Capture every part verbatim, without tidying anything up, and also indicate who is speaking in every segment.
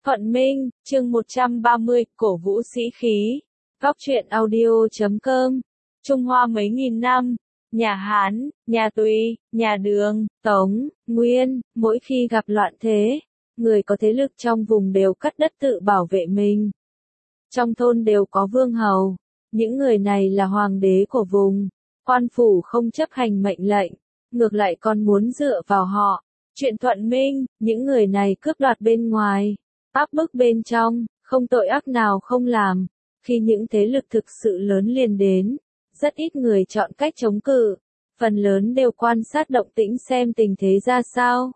Speaker 1: Thuận Minh, chương một trăm ba mươi, cổ vũ sĩ khí. Góc truyện audio chấm com. Trung Hoa mấy nghìn năm, nhà Hán, nhà Tùy, nhà Đường, Tống, Nguyên, mỗi khi gặp loạn thế, người có thế lực trong vùng đều cắt đất tự bảo vệ mình. Trong thôn đều có vương hầu, những người này là hoàng đế của vùng, quan phủ không chấp hành mệnh lệnh, ngược lại còn muốn dựa vào họ. Chuyện Thuận Minh, những người này cướp đoạt bên ngoài, áp bức bên trong, không tội ác nào không làm. Khi những thế lực thực sự lớn liền đến, rất ít người chọn cách chống cự, phần lớn đều quan sát động tĩnh xem tình thế ra sao,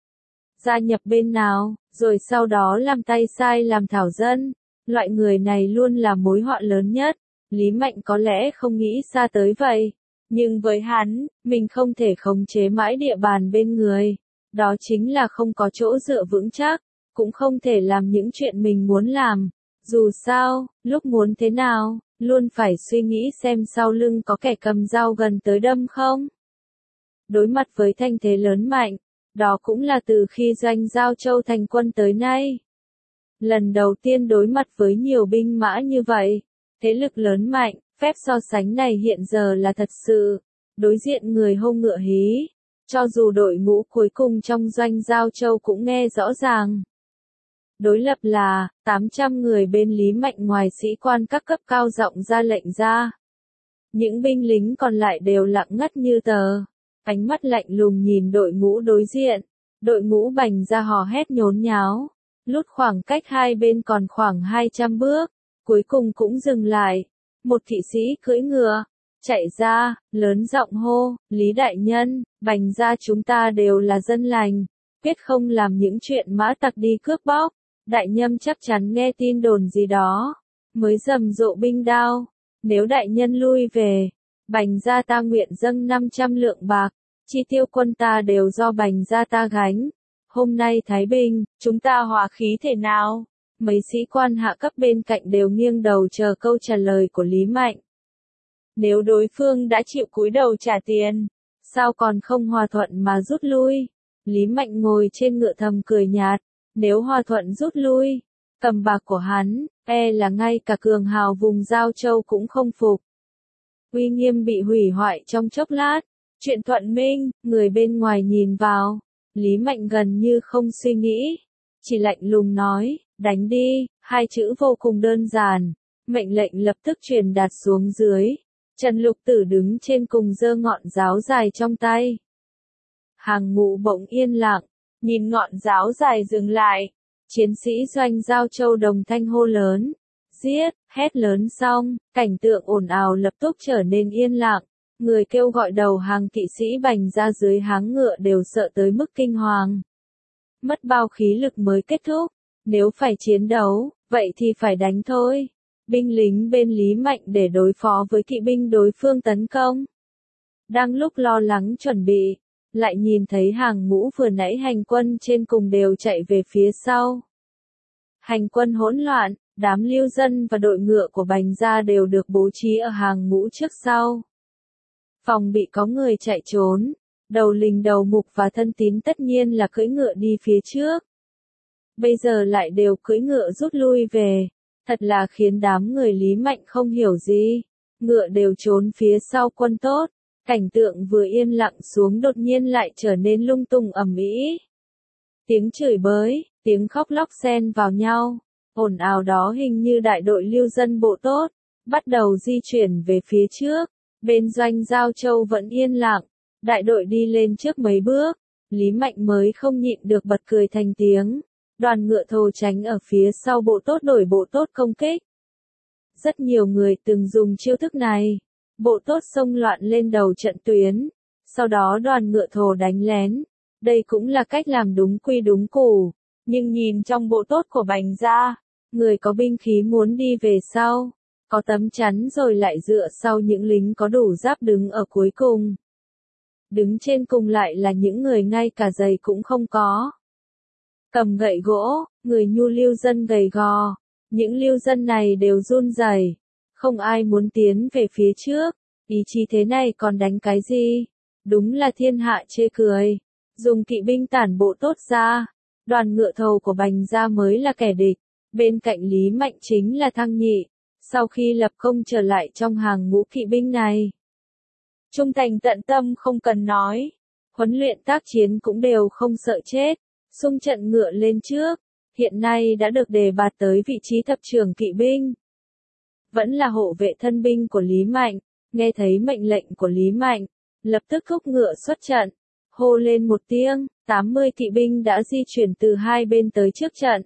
Speaker 1: gia nhập bên nào, rồi sau đó làm tay sai làm thảo dân. Loại người này luôn là mối họa lớn nhất. Lý Mạnh có lẽ không nghĩ xa tới vậy, nhưng với hắn, mình không thể khống chế mãi địa bàn bên người, đó chính là không có chỗ dựa vững chắc, cũng không thể làm những chuyện mình muốn làm. Dù sao, lúc muốn thế nào, luôn phải suy nghĩ xem sau lưng có kẻ cầm dao gần tới đâm không. Đối mặt với thanh thế lớn mạnh, đó cũng là từ khi Doanh Giao Châu thành quân tới nay. Lần đầu tiên đối mặt với nhiều binh mã như vậy, thế lực lớn mạnh, phép so sánh này hiện giờ là thật sự. Đối diện người hông ngựa hí, cho dù đội ngũ cuối cùng trong Doanh Giao Châu cũng nghe rõ ràng. Đối lập là, tám trăm người bên Lý Mạnh ngoài sĩ quan các cấp cao giọng ra lệnh ra. Những binh lính còn lại đều lặng ngắt như tờ, ánh mắt lạnh lùng nhìn đội ngũ đối diện. Đội ngũ bành ra hò hét nhốn nháo, lút khoảng cách hai bên còn khoảng hai trăm bước, cuối cùng cũng dừng lại. Một kỵ sĩ cưỡi ngựa, chạy ra, lớn giọng hô, Lý đại nhân, bành ra chúng ta đều là dân lành, quyết không làm những chuyện mã tặc đi cướp bóc. Đại nhân chắc chắn nghe tin đồn gì đó, mới rầm rộ binh đao. Nếu đại nhân lui về, bành gia ta nguyện dâng năm trăm lượng bạc, chi tiêu quân ta đều do bành gia ta gánh. Hôm nay Thái Bình, chúng ta hòa khí thế nào? Mấy sĩ quan hạ cấp bên cạnh đều nghiêng đầu chờ câu trả lời của Lý Mạnh. Nếu đối phương đã chịu cúi đầu trả tiền, sao còn không hòa thuận mà rút lui? Lý Mạnh ngồi trên ngựa thầm cười nhạt. Nếu hòa thuận rút lui, cầm bạc của hắn, e là ngay cả cường hào vùng Giao Châu cũng không phục. Uy nghiêm bị hủy hoại trong chốc lát. Chuyện Thuận Minh, người bên ngoài nhìn vào, Lý Mạnh gần như không suy nghĩ, chỉ lạnh lùng nói, đánh đi. Hai chữ vô cùng đơn giản, mệnh lệnh lập tức truyền đạt xuống dưới. Trần Lục Tử đứng trên cùng giơ ngọn giáo dài trong tay. Hàng ngũ bỗng yên lặng. Nhìn ngọn giáo dài dừng lại, chiến sĩ Doanh Giao Châu đồng thanh hô lớn, giết, hét lớn xong, cảnh tượng ồn ào lập tức trở nên yên lặng, người kêu gọi đầu hàng kỵ sĩ bành ra dưới háng ngựa đều sợ tới mức kinh hoàng. Mất bao khí lực mới kết thúc, nếu phải chiến đấu, vậy thì phải đánh thôi. Binh lính bên Lý Mạnh để đối phó với kỵ binh đối phương tấn công. Đang lúc lo lắng chuẩn bị, lại nhìn thấy hàng ngũ vừa nãy hành quân trên cùng đều chạy về phía sau. Hành quân hỗn loạn, đám lưu dân và đội ngựa của bành gia đều được bố trí ở hàng ngũ trước sau. Phòng bị có người chạy trốn, đầu lình đầu mục và thân tín tất nhiên là cưỡi ngựa đi phía trước. Bây giờ lại đều cưỡi ngựa rút lui về, thật là khiến đám người Lý Mạnh không hiểu gì. Ngựa đều trốn phía sau quân tốt. Cảnh tượng vừa yên lặng xuống đột nhiên lại trở nên lung tung ầm ĩ. Tiếng chửi bới, tiếng khóc lóc xen vào nhau, ồn ào đó hình như đại đội lưu dân bộ tốt, bắt đầu di chuyển về phía trước. Bên Doanh Giao Châu vẫn yên lặng, đại đội đi lên trước mấy bước, Lý Mạnh mới không nhịn được bật cười thành tiếng. Đoàn ngựa thồ tránh ở phía sau bộ tốt đổi bộ tốt công kích. Rất nhiều người từng dùng chiêu thức này. Bộ tốt xông loạn lên đầu trận tuyến, sau đó đoàn ngựa thồ đánh lén. Đây cũng là cách làm đúng quy đúng củ, nhưng nhìn trong bộ tốt của bành gia, người có binh khí muốn đi về sau, có tấm chắn rồi lại dựa sau những lính có đủ giáp đứng ở cuối cùng. Đứng trên cùng lại là những người ngay cả giày cũng không có. Cầm gậy gỗ, người nhu lưu dân gầy gò, những lưu dân này đều run rẩy. Không ai muốn tiến về phía trước, ý chí thế này còn đánh cái gì? Đúng là thiên hạ chê cười. Dùng kỵ binh tản bộ tốt ra, đoàn ngựa thầu của Bành gia mới là kẻ địch, bên cạnh Lý Mạnh chính là Thăng Nhị, sau khi lập công trở lại trong hàng ngũ kỵ binh này. Trung thành tận tâm không cần nói, huấn luyện tác chiến cũng đều không sợ chết, xung trận ngựa lên trước, hiện nay đã được đề bạt tới vị trí thập trưởng kỵ binh. Vẫn là hộ vệ thân binh của Lý Mạnh, nghe thấy mệnh lệnh của Lý Mạnh, lập tức thúc ngựa xuất trận, hô lên một tiếng, tám mươi kỵ binh đã di chuyển từ hai bên tới trước trận.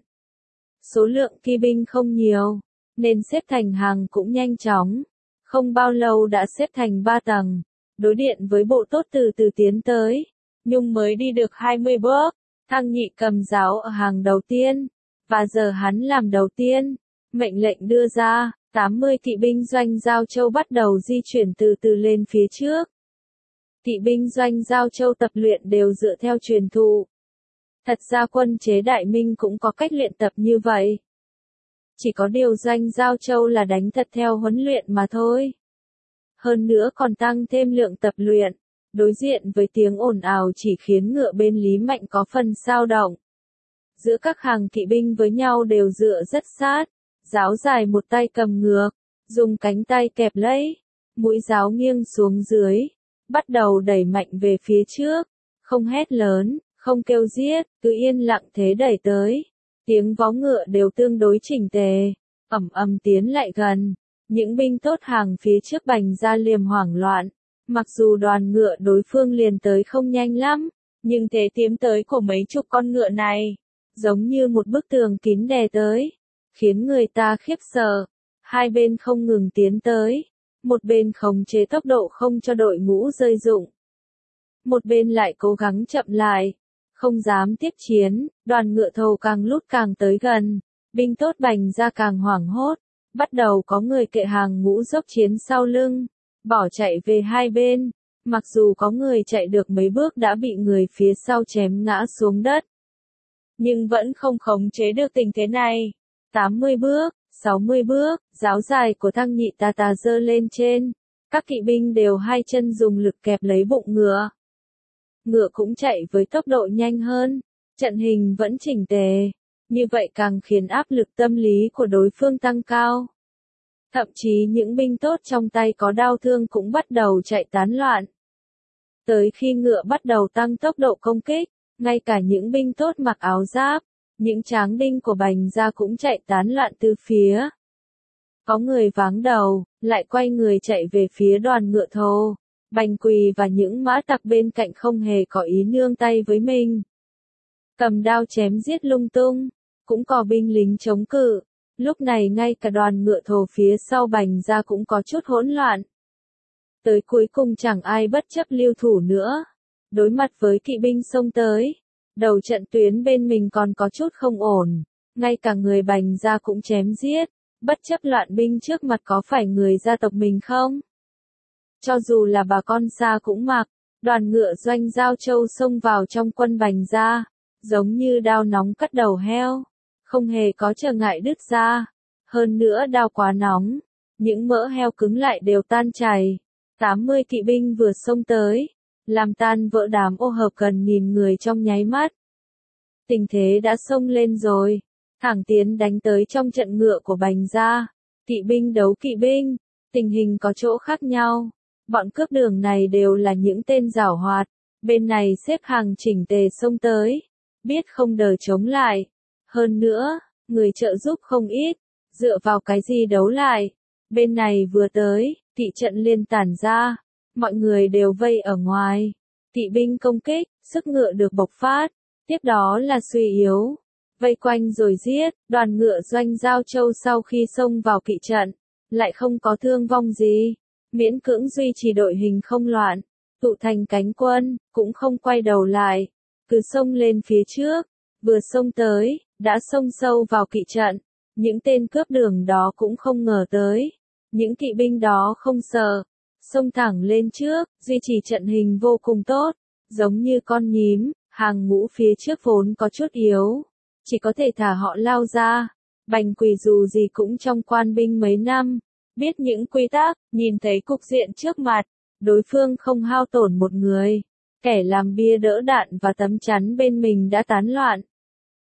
Speaker 1: Số lượng kỵ binh không nhiều, nên xếp thành hàng cũng nhanh chóng, không bao lâu đã xếp thành ba tầng, đối điện với bộ tốt từ từ tiến tới. Nhung mới đi được hai mươi bước, Thăng Nhị cầm giáo ở hàng đầu tiên, và giờ hắn làm đầu tiên, mệnh lệnh đưa ra, tám mươi kỵ binh doanh Giao Châu bắt đầu di chuyển từ từ lên phía trước. Kỵ binh doanh Giao Châu tập luyện đều dựa theo truyền thụ. Thật ra quân chế Đại Minh cũng có cách luyện tập như vậy. Chỉ có điều doanh Giao Châu là đánh thật theo huấn luyện mà thôi. Hơn nữa còn tăng thêm lượng tập luyện, đối diện với tiếng ồn ào chỉ khiến ngựa bên Lý Mạnh có phần xao động. Giữa các hàng kỵ binh với nhau đều dựa rất sát, giáo dài một tay cầm ngược, dùng cánh tay kẹp lấy, mũi giáo nghiêng xuống dưới, bắt đầu đẩy mạnh về phía trước, không hét lớn, không kêu giết, cứ yên lặng thế đẩy tới. Tiếng vó ngựa đều tương đối chỉnh tề, ầm ầm tiến lại gần. Những binh tốt hàng phía trước Bành gia liềm hoảng loạn, mặc dù đoàn ngựa đối phương liền tới không nhanh lắm, nhưng thế tiến tới của mấy chục con ngựa này, giống như một bức tường kín đè tới, khiến người ta khiếp sợ. Hai bên không ngừng tiến tới, một bên khống chế tốc độ không cho đội ngũ rơi rụng, một bên lại cố gắng chậm lại, không dám tiếp chiến. Đoàn ngựa thầu càng lúc càng tới gần, binh tốt Bành gia càng hoảng hốt, bắt đầu có người kệ hàng ngũ dốc chiến sau lưng, bỏ chạy về hai bên, mặc dù có người chạy được mấy bước đã bị người phía sau chém ngã xuống đất. Nhưng vẫn không khống chế được tình thế này. tám mươi bước, sáu mươi bước, giáo dài của Thăng Nhị tà tà giơ lên trên, các kỵ binh đều hai chân dùng lực kẹp lấy bụng ngựa. Ngựa cũng chạy với tốc độ nhanh hơn, trận hình vẫn chỉnh tề, như vậy càng khiến áp lực tâm lý của đối phương tăng cao. Thậm chí những binh tốt trong tay có đao thương cũng bắt đầu chạy tán loạn. Tới khi ngựa bắt đầu tăng tốc độ công kích, ngay cả những binh tốt mặc áo giáp, những tráng đinh của Bành gia cũng chạy tán loạn từ phía. Có người váng đầu, lại quay người chạy về phía đoàn ngựa thồ. Bành Quỳ và những mã tặc bên cạnh không hề có ý nương tay với mình. Cầm đao chém giết lung tung, cũng có binh lính chống cự. Lúc này ngay cả đoàn ngựa thồ phía sau Bành gia cũng có chút hỗn loạn. Tới cuối cùng chẳng ai bất chấp lưu thủ nữa. Đối mặt với kỵ binh xông tới, đầu trận tuyến bên mình còn có chút không ổn. Ngay cả người Bành gia cũng chém giết, bất chấp loạn binh trước mặt có phải người gia tộc mình không? Cho dù là bà con xa cũng mặc, đoàn ngựa doanh Giao Châu xông vào trong quân Bành gia, giống như đao nóng cắt đầu heo, không hề có trở ngại đứt ra. Hơn nữa đao quá nóng, những mỡ heo cứng lại đều tan chảy. tám mươi kỵ binh vừa xông tới, làm tan vỡ đám ô hợp gần nghìn người trong nháy mắt. Tình thế đã xông lên rồi, thẳng tiến đánh tới trong trận ngựa của Bành gia. Kỵ binh đấu kỵ binh, tình hình có chỗ khác nhau. Bọn cướp đường này đều là những tên giảo hoạt, bên này xếp hàng chỉnh tề xông tới, biết không đờ chống lại. Hơn nữa, người trợ giúp không ít, dựa vào cái gì đấu lại. Bên này vừa tới, kỵ trận liên tản ra, mọi người đều vây ở ngoài. Kỵ binh công kích, sức ngựa được bộc phát, tiếp đó là suy yếu, vây quanh rồi giết. Đoàn ngựa doanh Giao Châu sau khi xông vào kỵ trận, lại không có thương vong gì, miễn cưỡng duy trì đội hình không loạn, tụ thành cánh quân, cũng không quay đầu lại, cứ xông lên phía trước. Vừa xông tới, đã xông sâu vào kỵ trận, những tên cướp đường đó cũng không ngờ tới. Những kỵ binh đó không sợ, xông thẳng lên trước, duy trì trận hình vô cùng tốt, giống như con nhím. Hàng ngũ phía trước vốn có chút yếu, chỉ có thể thả họ lao ra. Bành Quỳ dù gì cũng trong quan binh mấy năm, biết những quy tắc, nhìn thấy cục diện trước mặt, đối phương không hao tổn một người, kẻ làm bia đỡ đạn và tấm chắn bên mình đã tán loạn.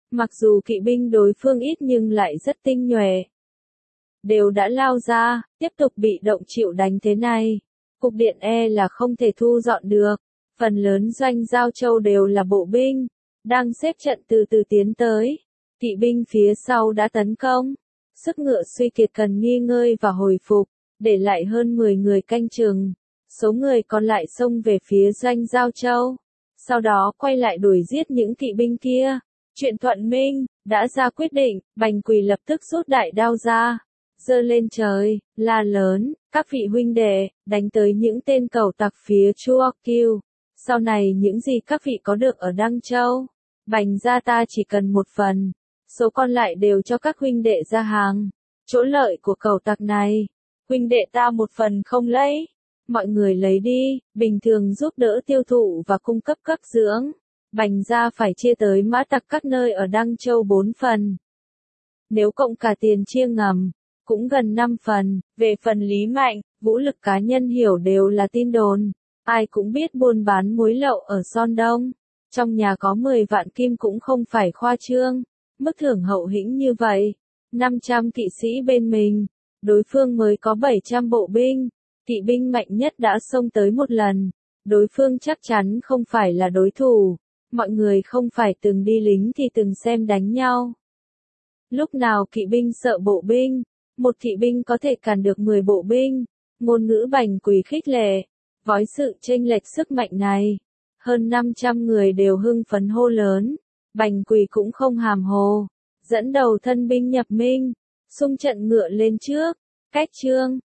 Speaker 1: Mặc dù kỵ binh đối phương ít nhưng lại rất tinh nhuệ. Đều đã lao ra, tiếp tục bị động chịu đánh thế này. Cục điện e là không thể thu dọn được. Phần lớn doanh Giao Châu đều là bộ binh, đang xếp trận từ từ tiến tới. Kỵ binh phía sau đã tấn công. Sức ngựa suy kiệt cần nghỉ ngơi và hồi phục, để lại hơn mười người canh chừng. Số người còn lại xông về phía doanh Giao Châu. Sau đó quay lại đuổi giết những kỵ binh kia. Chuyện Thuận Minh đã ra quyết định, Bành Quỳ lập tức rút đại đao ra, giơ lên trời, la lớn, các vị huynh đệ, đánh tới những tên cẩu tặc phía Chua Kiêu. Sau này những gì các vị có được ở Đăng Châu, Bành gia ta chỉ cần một phần, số còn lại đều cho các huynh đệ ra hàng. Chỗ lợi của cẩu tặc này, huynh đệ ta một phần không lấy, mọi người lấy đi, bình thường giúp đỡ tiêu thụ và cung cấp cấp dưỡng. Bành gia phải chia tới mã tặc các nơi ở Đăng Châu bốn phần. Nếu cộng cả tiền chia ngầm, cũng gần năm phần. Về phần Lý Mạnh, vũ lực cá nhân hiểu đều là tin đồn. Ai cũng biết buôn bán muối lậu ở Son Đông. Trong nhà có mười vạn kim cũng không phải khoa trương. Mức thưởng hậu hĩnh như vậy. năm trăm kỵ sĩ bên mình. Đối phương mới có bảy trăm bộ binh. Kỵ binh mạnh nhất đã xông tới một lần. Đối phương chắc chắn không phải là đối thủ. Mọi người không phải từng đi lính thì từng xem đánh nhau. Lúc nào kỵ binh sợ bộ binh, một kỵ binh có thể cản được mười bộ binh. Ngôn ngữ Bành Quỳ khích lệ, với sự chênh lệch sức mạnh này, hơn năm trăm người đều hưng phấn hô lớn. Bành Quỳ cũng không hàm hồ, dẫn đầu thân binh nhập minh, xung trận ngựa lên trước, cách trương,